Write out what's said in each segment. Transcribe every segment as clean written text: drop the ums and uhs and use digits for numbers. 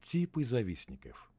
Типы завистников.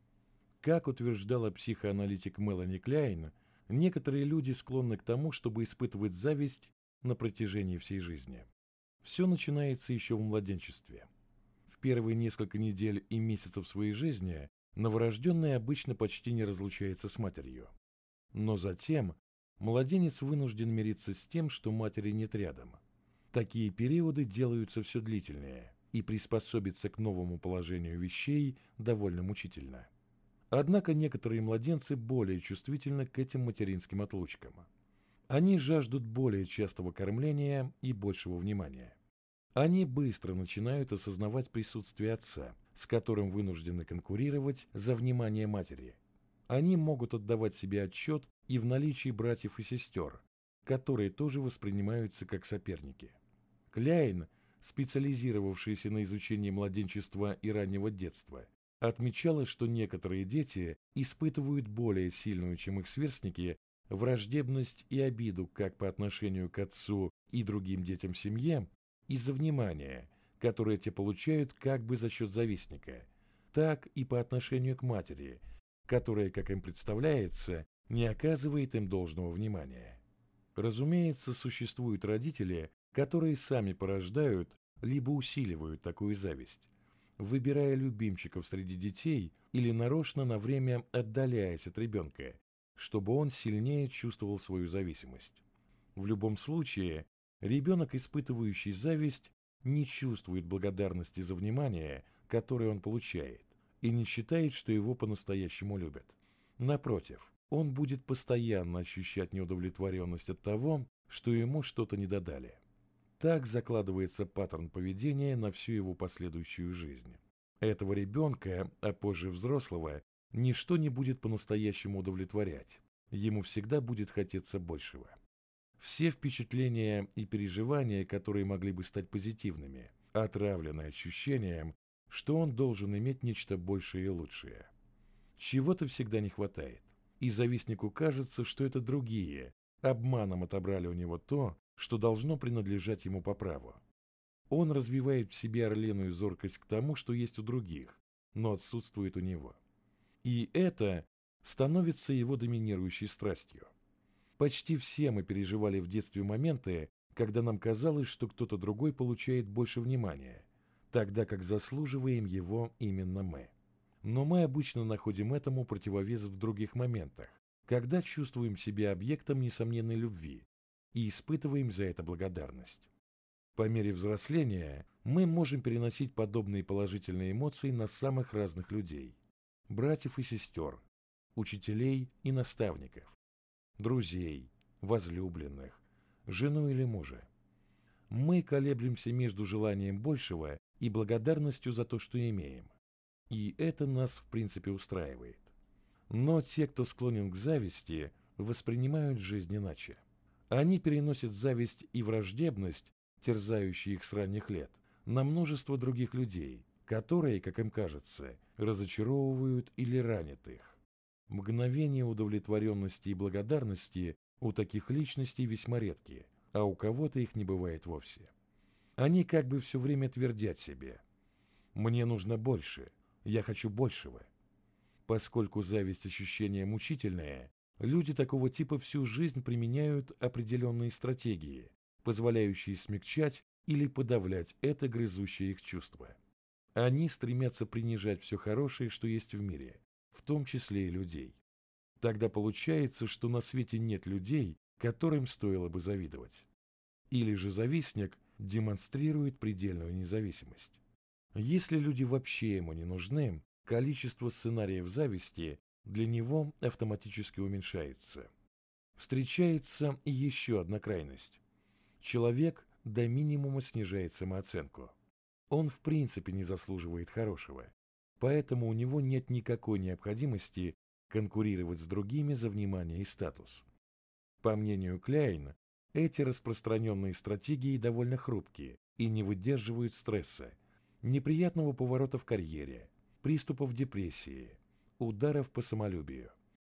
Как утверждала психоаналитик Мелани Кляйн, некоторые люди склонны к тому, чтобы испытывать зависть на протяжении всей жизни. Все начинается еще в младенчестве. В первые несколько недель и месяцев своей жизни новорожденный обычно почти не разлучается с матерью. Но затем младенец вынужден мириться с тем, что матери нет рядом. Такие периоды делаются все длительнее, и приспособиться к новому положению вещей довольно мучительно. Однако некоторые младенцы более чувствительны к этим материнским отлучкам. Они жаждут более частого кормления и большего внимания. Они быстро начинают осознавать присутствие отца, с которым вынуждены конкурировать за внимание матери. Они могут отдавать себе отчет и в наличии братьев и сестер, которые тоже воспринимаются как соперники. Кляйн, специализировавшаяся на изучении младенчества и раннего детства, отмечала, что некоторые дети испытывают более сильную, чем их сверстники, враждебность и обиду как по отношению к отцу и другим детям в семье из-за внимания, которое те получают как бы за счет завистника, так и по отношению к матери, которая, как им представляется, не оказывает им должного внимания. Разумеется, существуют родители, которые сами порождают либо усиливают такую зависть, выбирая любимчиков среди детей или нарочно на время отдаляясь от ребенка, чтобы он сильнее чувствовал свою зависимость. В любом случае, ребенок, испытывающий зависть, не чувствует благодарности за внимание, которое он получает, и не считает, что его по-настоящему любят. Напротив, он будет постоянно ощущать неудовлетворенность от того, что ему что-то не додали. Так закладывается паттерн поведения на всю его последующую жизнь. Этого ребенка, а позже взрослого, ничто не будет по-настоящему удовлетворять. Ему всегда будет хотеться большего. Все впечатления и переживания, которые могли бы стать позитивными, отравлены ощущением, что он должен иметь нечто большее и лучшее. Чего-то всегда не хватает, и завистнику кажется, что это другие обманом отобрали у него то, что должно принадлежать ему по праву. Он развивает в себе орлиную зоркость к тому, что есть у других, но отсутствует у него. И это становится его доминирующей страстью. Почти все мы переживали в детстве моменты, когда нам казалось, что кто-то другой получает больше внимания, тогда как заслуживаем его именно мы. Но мы обычно находим этому противовес в других моментах, когда чувствуем себя объектом несомненной любви и испытываем за это благодарность. По мере взросления мы можем переносить подобные положительные эмоции на самых разных людей: братьев и сестер, учителей и наставников, друзей, возлюбленных, жену или мужа. Мы колеблемся между желанием большего и благодарностью за то, что имеем. И это нас в принципе устраивает. Но те, кто склонен к зависти, воспринимают жизнь иначе. Они переносят зависть и враждебность, терзающие их с ранних лет, на множество других людей, которые, как им кажется, разочаровывают или ранят их. Мгновения удовлетворенности и благодарности у таких личностей весьма редкие, а у кого-то их не бывает вовсе. Они как бы все время твердят себе: «Мне нужно больше, я хочу большего». Поскольку зависть ощущение мучительное, люди такого типа всю жизнь применяют определенные стратегии, позволяющие смягчать или подавлять это грызущее их чувство. Они стремятся принижать все хорошее, что есть в мире, в том числе и людей. Тогда получается, что на свете нет людей, которым стоило бы завидовать. Или же завистник демонстрирует предельную независимость. Если люди вообще ему не нужны, количество сценариев зависти для него автоматически уменьшается. Встречается и еще одна крайность. Человек до минимума снижает самооценку. Он в принципе не заслуживает хорошего, поэтому у него нет никакой необходимости конкурировать с другими за внимание и статус. По мнению Кляйн, эти распространенные стратегии довольно хрупкие и не выдерживают стресса, неприятного поворота в карьере, приступов депрессии, ударов по самолюбию.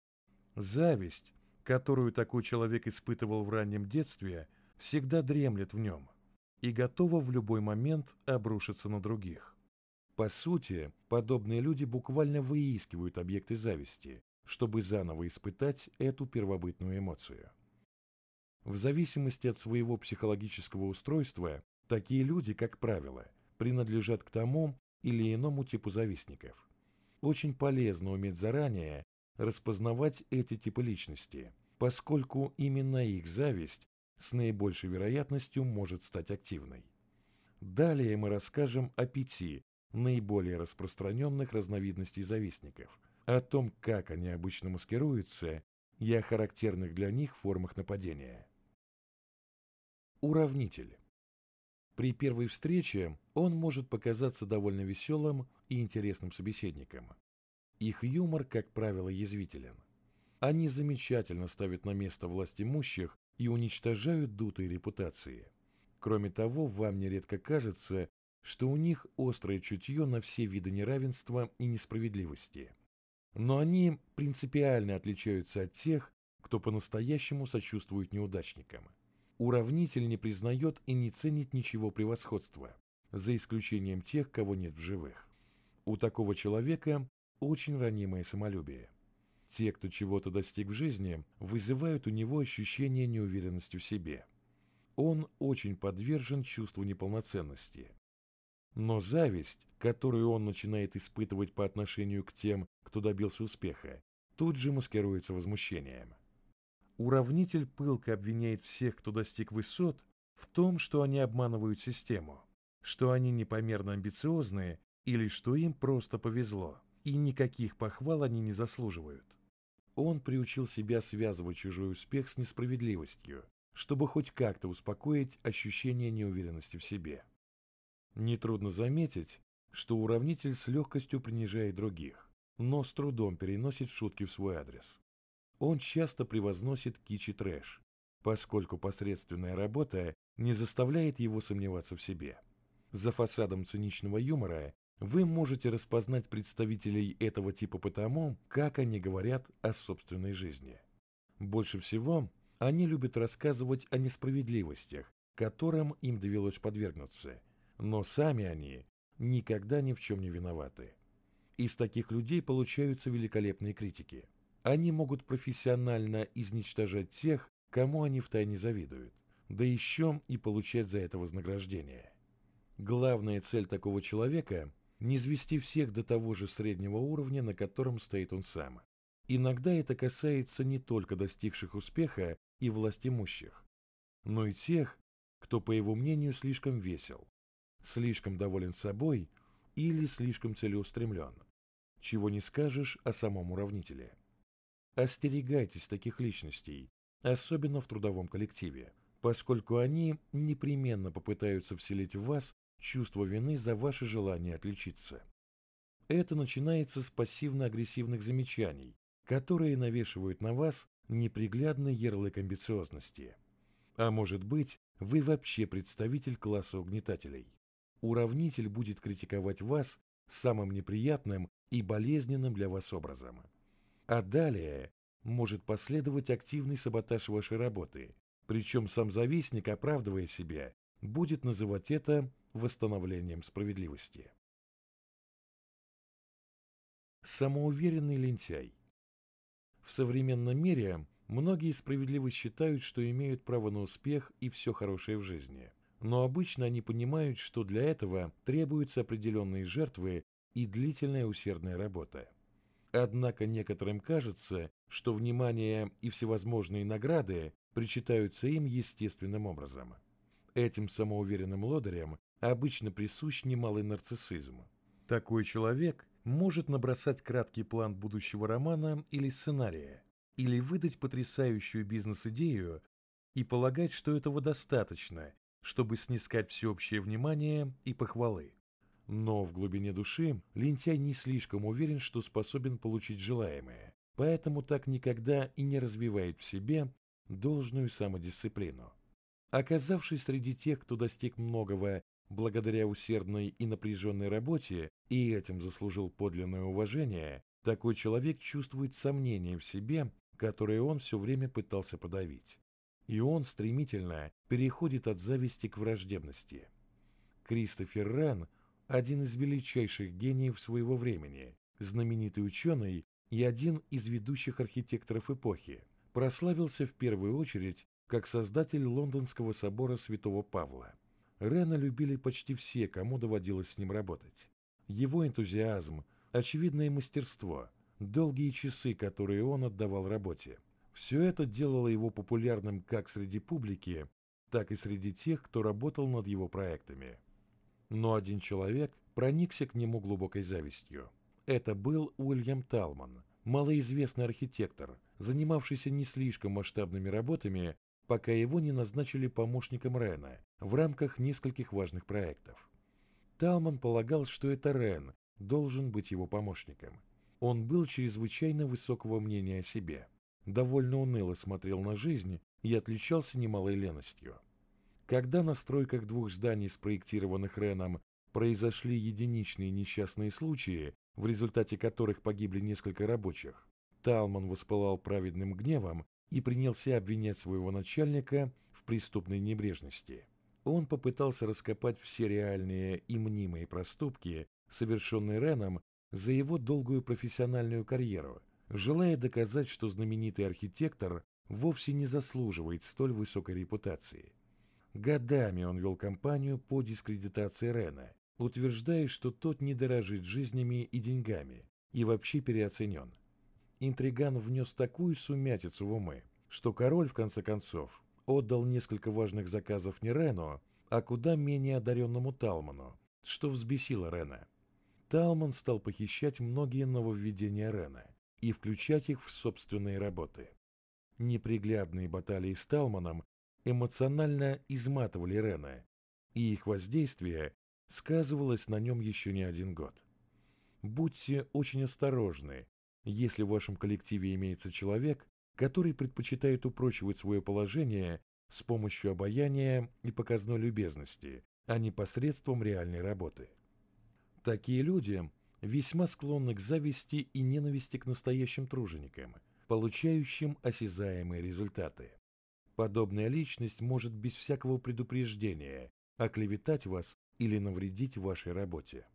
Зависть, которую такой человек испытывал в раннем детстве, всегда дремлет в нем и готова в любой момент обрушиться на других. По сути, подобные люди буквально выискивают объекты зависти, чтобы заново испытать эту первобытную эмоцию. В зависимости от своего психологического устройства, такие люди, как правило, принадлежат к тому или иному типу завистников. Очень полезно уметь заранее распознавать эти типы личности, поскольку именно их зависть с наибольшей вероятностью может стать активной. Далее мы расскажем о 5 наиболее распространенных разновидностей завистников, о том, как они обычно маскируются и о характерных для них формах нападения. Уравнитель. При первой встрече он может показаться довольно веселым и интересным собеседником. Их юмор, как правило, язвителен. Они замечательно ставят на место власть имущих и уничтожают дутые репутации. Кроме того, вам нередко кажется, что у них острое чутье на все виды неравенства и несправедливости. Но они принципиально отличаются от тех, кто по-настоящему сочувствует неудачникам. Уравнитель не признает и не ценит ничего превосходства, за исключением тех, кого нет в живых. У такого человека очень ранимое самолюбие. Те, кто чего-то достиг в жизни, вызывают у него ощущение неуверенности в себе. Он очень подвержен чувству неполноценности. Но зависть, которую он начинает испытывать по отношению к тем, кто добился успеха, тут же маскируется возмущением. Уравнитель пылко обвиняет всех, кто достиг высот, в том, что они обманывают систему, что они непомерно амбициозные или что им просто повезло, и никаких похвал они не заслуживают. Он приучил себя связывать чужой успех с несправедливостью, чтобы хоть как-то успокоить ощущение неуверенности в себе. Нетрудно заметить, что уравнитель с легкостью принижает других, но с трудом переносит шутки в свой адрес. Он часто превозносит кич и трэш, поскольку посредственная работа не заставляет его сомневаться в себе. За фасадом циничного юмора вы можете распознать представителей этого типа по тому, как они говорят о собственной жизни. Больше всего они любят рассказывать о несправедливостях, которым им довелось подвергнуться, но сами они никогда ни в чем не виноваты. Из таких людей получаются великолепные критики. Они могут профессионально изничтожать тех, кому они втайне завидуют, да еще и получать за это вознаграждение. Главная цель такого человека – низвести всех до того же среднего уровня, на котором стоит он сам. Иногда это касается не только достигших успеха и властимущих, но и тех, кто, по его мнению, слишком весел, слишком доволен собой или слишком целеустремлен, чего не скажешь о самом уравнителе. Остерегайтесь таких личностей, особенно в трудовом коллективе, поскольку они непременно попытаются вселить в вас чувство вины за ваше желание отличиться. Это начинается с пассивно-агрессивных замечаний, которые навешивают на вас неприглядный ярлык амбициозности. А может быть, вы вообще представитель класса угнетателей. Уравнитель будет критиковать вас самым неприятным и болезненным для вас образом. А далее может последовать активный саботаж вашей работы, причем сам завистник, оправдывая себя, будет называть это восстановлением справедливости. Самоуверенный лентяй. В современном мире многие справедливо считают, что имеют право на успех и все хорошее в жизни, но обычно они понимают, что для этого требуются определенные жертвы и длительная усердная работа. Однако некоторым кажется, что внимание и всевозможные награды причитаются им естественным образом. Этим самоуверенным лодырям обычно присущ немалый нарциссизм. Такой человек может набросать краткий план будущего романа или сценария, или выдать потрясающую бизнес-идею и полагать, что этого достаточно, чтобы снискать всеобщее внимание и похвалы. Но в глубине души лентяй не слишком уверен, что способен получить желаемое, поэтому так никогда и не развивает в себе должную самодисциплину. Оказавшись среди тех, кто достиг многого благодаря усердной и напряженной работе и этим заслужил подлинное уважение, такой человек чувствует сомнение в себе, которое он все время пытался подавить. И он стремительно переходит от зависти к враждебности. Кристофер Рен один из величайших гениев своего времени, знаменитый ученый и один из ведущих архитекторов эпохи, прославился в первую очередь как создатель Лондонского собора Святого Павла. Рена любили почти все, кому доводилось с ним работать. Его энтузиазм, очевидное мастерство, долгие часы, которые он отдавал работе, все это делало его популярным как среди публики, так и среди тех, кто работал над его проектами. Но один человек проникся к нему глубокой завистью. Это был Уильям Талман, малоизвестный архитектор, занимавшийся не слишком масштабными работами, пока его не назначили помощником Рена в рамках нескольких важных проектов. Талман полагал, что это Рен должен быть его помощником. Он был чрезвычайно высокого мнения о себе, довольно уныло смотрел на жизнь и отличался немалой леностью. Когда на стройках двух зданий, спроектированных Реном, произошли единичные несчастные случаи, в результате которых погибли несколько рабочих, Талман воспылал праведным гневом и принялся обвинять своего начальника в преступной небрежности. Он попытался раскопать все реальные и мнимые проступки, совершенные Реном за его долгую профессиональную карьеру, желая доказать, что знаменитый архитектор вовсе не заслуживает столь высокой репутации. Годами он вел кампанию по дискредитации Рена, утверждая, что тот не дорожит жизнями и деньгами и вообще переоценен. Интриган внес такую сумятицу в умы, что король, в конце концов, отдал несколько важных заказов не Рену, а куда менее одаренному Талману, что взбесило Рена. Талман стал похищать многие нововведения Рена и включать их в собственные работы. Неприглядные баталии с Талманом эмоционально изматывали Рена, и их воздействие сказывалось на нем еще не один год. Будьте очень осторожны, если в вашем коллективе имеется человек, который предпочитает упрочивать свое положение с помощью обаяния и показной любезности, а не посредством реальной работы. Такие люди весьма склонны к зависти и ненависти к настоящим труженикам, получающим осязаемые результаты. Подобная личность может без всякого предупреждения оклеветать вас или навредить вашей работе.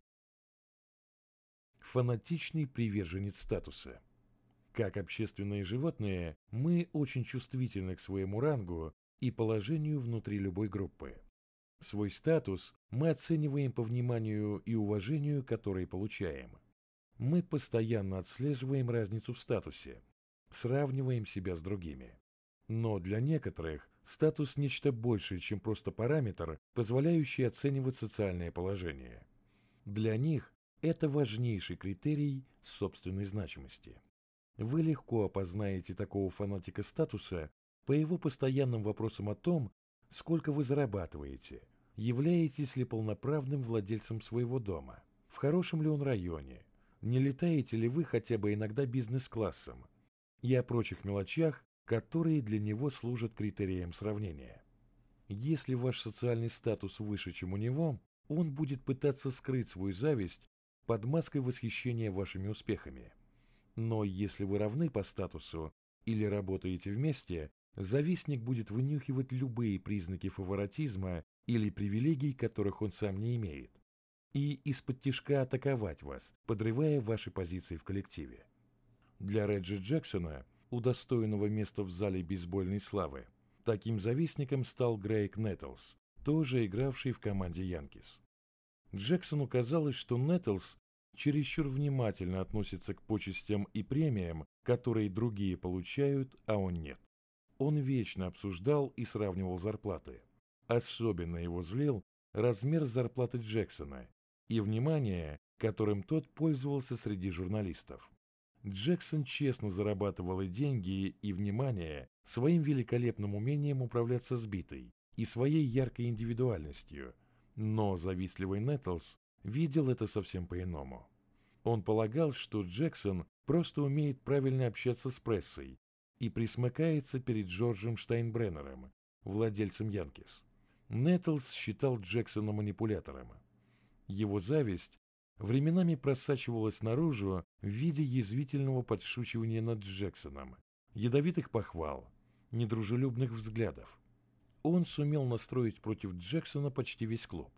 Фанатичный приверженец статуса. Как общественные животные, мы очень чувствительны к своему рангу и положению внутри любой группы. Свой статус мы оцениваем по вниманию и уважению, которые получаем. Мы постоянно отслеживаем разницу в статусе, сравниваем себя с другими. Но для некоторых статус – нечто большее, чем просто параметр, позволяющий оценивать социальное положение. Для них это важнейший критерий собственной значимости. Вы легко опознаете такого фанатика статуса по его постоянным вопросам о том, сколько вы зарабатываете, являетесь ли полноправным владельцем своего дома, в хорошем ли он районе, не летаете ли вы хотя бы иногда бизнес-классом, и о прочих мелочах, которые для него служат критерием сравнения. Если ваш социальный статус выше, чем у него, он будет пытаться скрыть свою зависть под маской восхищения вашими успехами. Но если вы равны по статусу или работаете вместе, завистник будет вынюхивать любые признаки фаворитизма или привилегий, которых он сам не имеет, и из-под атаковать вас, подрывая ваши позиции в коллективе. Для Реджи Джексона, удостоенного места в зале бейсбольной славы, таким завистником стал Грейг Нэттлс, тоже игравший в команде Янкис. Джексону казалось, что Нэттлс чересчур внимательно относится к почестям и премиям, которые другие получают, а он нет. Он вечно обсуждал и сравнивал зарплаты. Особенно его злил размер зарплаты Джексона и внимание, которым тот пользовался среди журналистов. Джексон честно зарабатывал и деньги, и внимание своим великолепным умением управляться с битой и своей яркой индивидуальностью, но завистливый Нэттлс видел это совсем по-иному. Он полагал, что Джексон просто умеет правильно общаться с прессой и присмыкается перед Джорджем Штайнбреннером, владельцем Янкис. Нэттлс считал Джексона манипулятором. Его зависть временами просачивалась наружу в виде язвительного подшучивания над Джексоном, ядовитых похвал, недружелюбных взглядов. Он сумел настроить против Джексона почти весь клуб.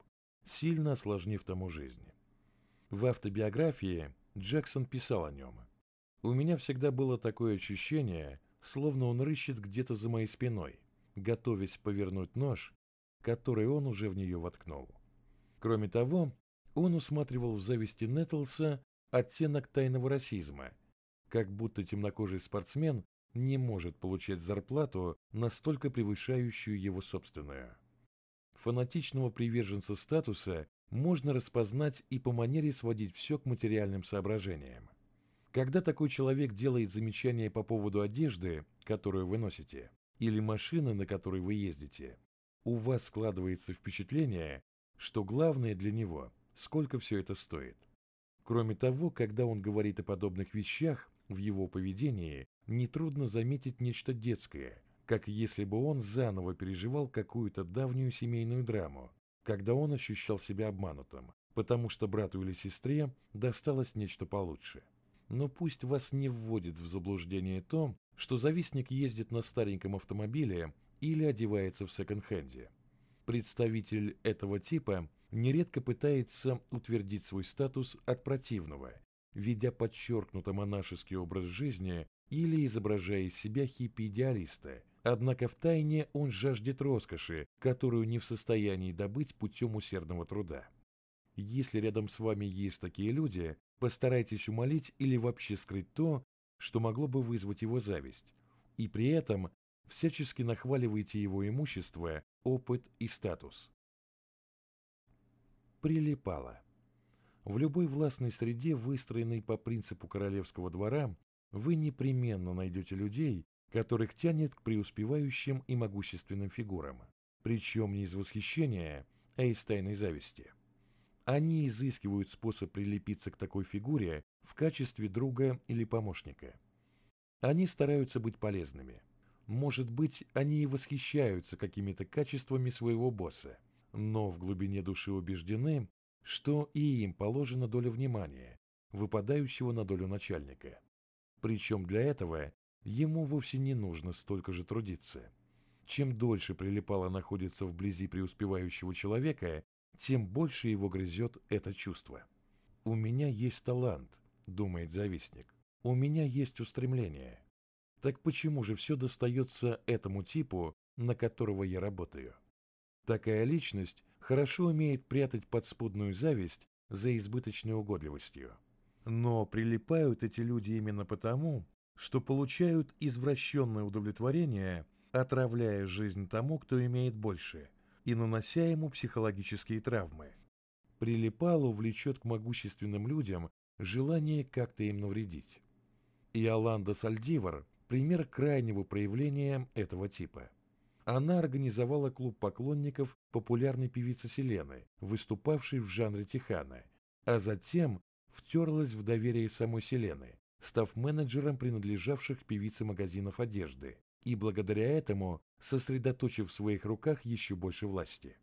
сильно осложнив тому жизнь. В автобиографии Джексон писал о нем: «У меня всегда было такое ощущение, словно он рыщет где-то за моей спиной, готовясь повернуть нож, который он уже в нее воткнул». Кроме того, он усматривал в зависти Нэттлса оттенок тайного расизма, как будто темнокожий спортсмен не может получать зарплату, настолько превышающую его собственную. Фанатичного приверженца статуса можно распознать и по манере сводить все к материальным соображениям. Когда такой человек делает замечание по поводу одежды, которую вы носите, или машины, на которой вы ездите, у вас складывается впечатление, что главное для него – сколько все это стоит. Кроме того, когда он говорит о подобных вещах, в его поведении нетрудно заметить нечто детское, как если бы он заново переживал какую-то давнюю семейную драму, когда он ощущал себя обманутым, потому что брату или сестре досталось нечто получше. Но пусть вас не вводит в заблуждение то, что завистник ездит на стареньком автомобиле или одевается в секонд-хенде. Представитель этого типа нередко пытается утвердить свой статус от противного, ведя подчеркнуто монашеский образ жизни или изображая из себя хиппи-идеалиста, однако втайне он жаждет роскоши, которую не в состоянии добыть путем усердного труда. Если рядом с вами есть такие люди, постарайтесь умолить или вообще скрыть то, что могло бы вызвать его зависть, и при этом всячески нахваливайте его имущество, опыт и статус. Прилипало. В любой властной среде, выстроенной по принципу королевского двора, вы непременно найдете людей, которых тянет к преуспевающим и могущественным фигурам, причем не из восхищения, а из тайной зависти. Они изыскивают способ прилепиться к такой фигуре в качестве друга или помощника. Они стараются быть полезными. Может быть, они и восхищаются какими-то качествами своего босса, но в глубине души убеждены, что и им положена доля внимания, выпадающего на долю начальника. Причем для этого ему вовсе не нужно столько же трудиться. Чем дольше прилипало находится вблизи преуспевающего человека, тем больше его грызет это чувство. «У меня есть талант», — думает завистник. «У меня есть устремление. Так почему же все достается этому типу, на которого я работаю?» Такая личность хорошо умеет прятать подспудную зависть за избыточной угодливостью. Но прилипают эти люди именно потому, что получают извращенное удовлетворение, отравляя жизнь тому, кто имеет больше, и нанося ему психологические травмы. Прилипалу влечет к могущественным людям желание как-то им навредить. Иоланда Сальдивар – пример крайнего проявления этого типа. Она организовала клуб поклонников популярной певицы Селены, выступавшей в жанре Техано, а затем втерлась в доверие самой Селены, став менеджером принадлежавших певице магазинов одежды, и благодаря этому сосредоточив в своих руках еще больше власти.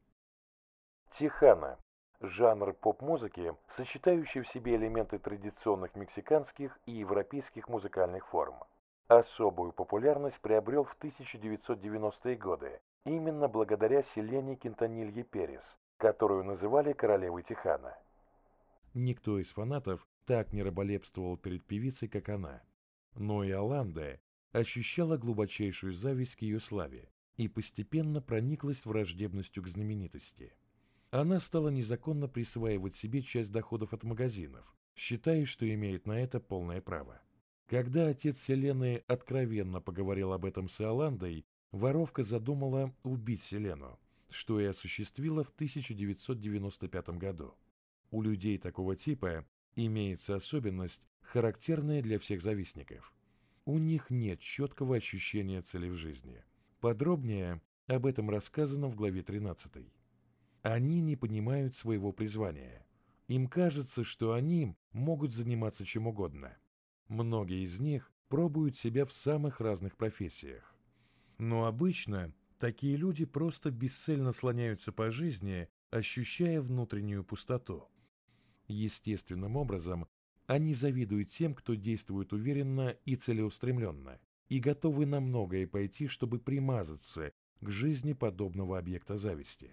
Техано – жанр поп-музыки, сочетающий в себе элементы традиционных мексиканских и европейских музыкальных форм. Особую популярность приобрел в 1990-е годы именно благодаря Селене Кинтанилье Перес, которую называли королевой Техано. Никто из фанатов так не раболепствовал перед певицей, как она. Но Иоланда ощущала глубочайшую зависть к ее славе и постепенно прониклась враждебностью к знаменитости. Она стала незаконно присваивать себе часть доходов от магазинов, считая, что имеет на это полное право. Когда отец Селены откровенно поговорил об этом с Иоландой, воровка задумала убить Селену, что и осуществила в 1995 году. У людей такого типа имеется особенность, характерная для всех завистников. У них нет четкого ощущения цели в жизни. Подробнее об этом рассказано в главе 13. Они не понимают своего призвания. Им кажется, что они могут заниматься чем угодно. Многие из них пробуют себя в самых разных профессиях. Но обычно такие люди просто бесцельно слоняются по жизни, ощущая внутреннюю пустоту. Естественным образом, они завидуют тем, кто действует уверенно и целеустремленно, и готовы на многое пойти, чтобы примазаться к жизни подобного объекта зависти.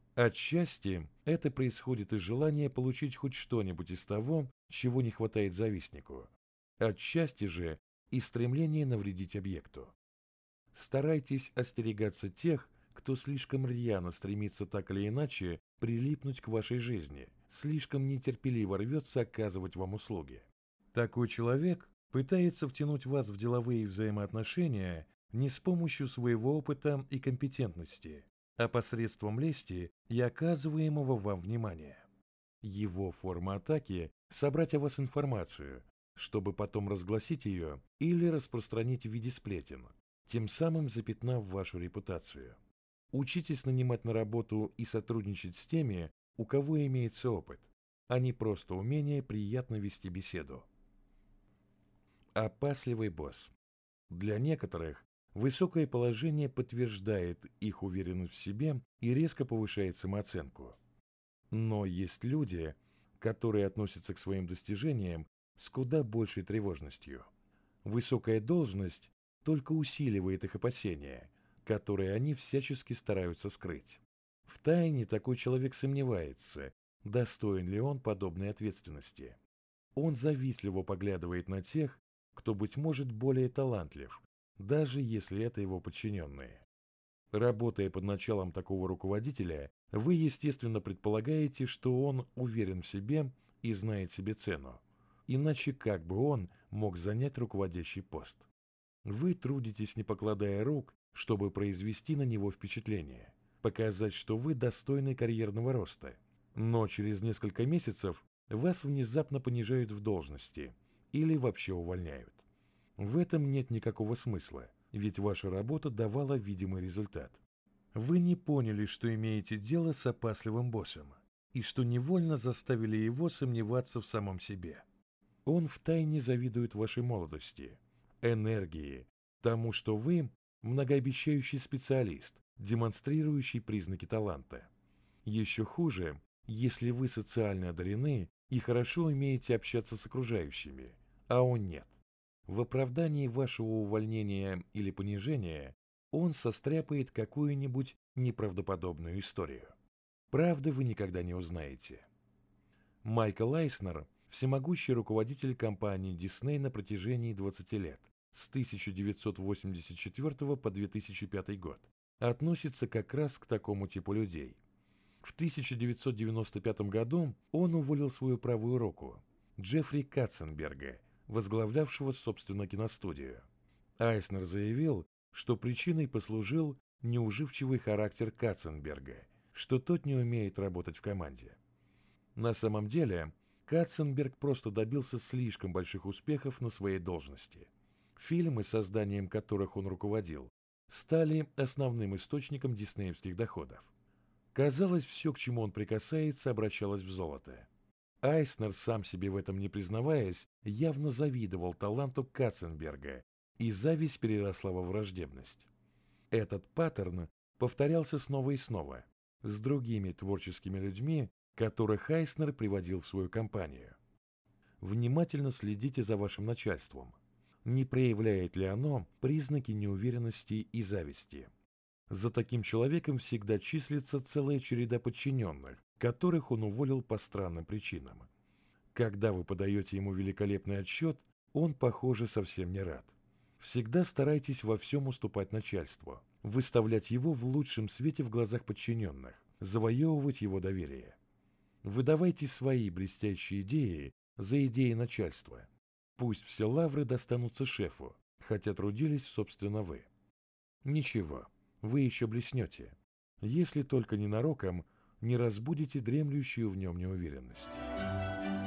Отчасти это происходит из желания получить хоть что-нибудь из того, чего не хватает завистнику. Отчасти же из стремления навредить объекту. Старайтесь остерегаться тех, кто слишком рьяно стремится так или иначе прилипнуть к вашей жизни, слишком нетерпеливо рвется оказывать вам услуги. Такой человек пытается втянуть вас в деловые взаимоотношения не с помощью своего опыта и компетентности, а посредством лести и оказываемого вам внимания. Его форма атаки – собрать о вас информацию, чтобы потом разгласить ее или распространить в виде сплетен, тем самым запятнав вашу репутацию. Учитесь нанимать на работу и сотрудничать с теми, у кого имеется опыт, а не просто умение приятно вести беседу. Опасливый босс. Для некоторых высокое положение подтверждает их уверенность в себе и резко повышает самооценку. Но есть люди, которые относятся к своим достижениям с куда большей тревожностью. Высокая должность только усиливает их опасения, которые они всячески стараются скрыть. Втайне такой человек сомневается, достоин ли он подобной ответственности. Он завистливо поглядывает на тех, кто, быть может, более талантлив, даже если это его подчиненные. Работая под началом такого руководителя, вы, естественно, предполагаете, что он уверен в себе и знает себе цену. Иначе как бы он мог занять руководящий пост? Вы трудитесь, не покладая рук, чтобы произвести на него впечатление, показать, что вы достойны карьерного роста. Но через несколько месяцев вас внезапно понижают в должности или вообще увольняют. В этом нет никакого смысла, ведь ваша работа давала видимый результат. Вы не поняли, что имеете дело с опасливым боссом, и что невольно заставили его сомневаться в самом себе. Он втайне завидует вашей молодости, энергии, тому, что вы многообещающий специалист, демонстрирующий признаки таланта. Еще хуже, если вы социально одарены и хорошо умеете общаться с окружающими, а он нет. В оправдании вашего увольнения или понижения он состряпает какую-нибудь неправдоподобную историю. Правды вы никогда не узнаете. Майкл Айснер – всемогущий руководитель компании Disney на протяжении 20 лет, с 1984 по 2005 год, относится как раз к такому типу людей. В 1995 году он уволил свою правую руку, Джеффри Катценберга, возглавлявшего, собственно, киностудию. Айснер заявил, что причиной послужил неуживчивый характер Катценберга, что тот не умеет работать в команде. На самом деле, Катценберг просто добился слишком больших успехов на своей должности. Фильмы, созданием которых он руководил, стали основным источником диснеевских доходов. Казалось, все, к чему он прикасается, обращалось в золото. Айснер, сам себе в этом не признаваясь, явно завидовал таланту Катценберга, и зависть переросла во враждебность. Этот паттерн повторялся снова и снова с другими творческими людьми, которых Айснер приводил в свою компанию. Внимательно следите за вашим начальством. Не проявляет ли оно признаки неуверенности и зависти? За таким человеком всегда числится целая череда подчиненных, которых он уволил по странным причинам. Когда вы подаете ему великолепный отчет, он, похоже, совсем не рад. Всегда старайтесь во всем уступать начальству, выставлять его в лучшем свете в глазах подчиненных, завоевывать его доверие. Выдавайте свои блестящие идеи за идеи начальства. Пусть все лавры достанутся шефу, хотя трудились, собственно, вы. Ничего, вы еще блеснете, если только ненароком не разбудите дремлющую в нем неуверенность.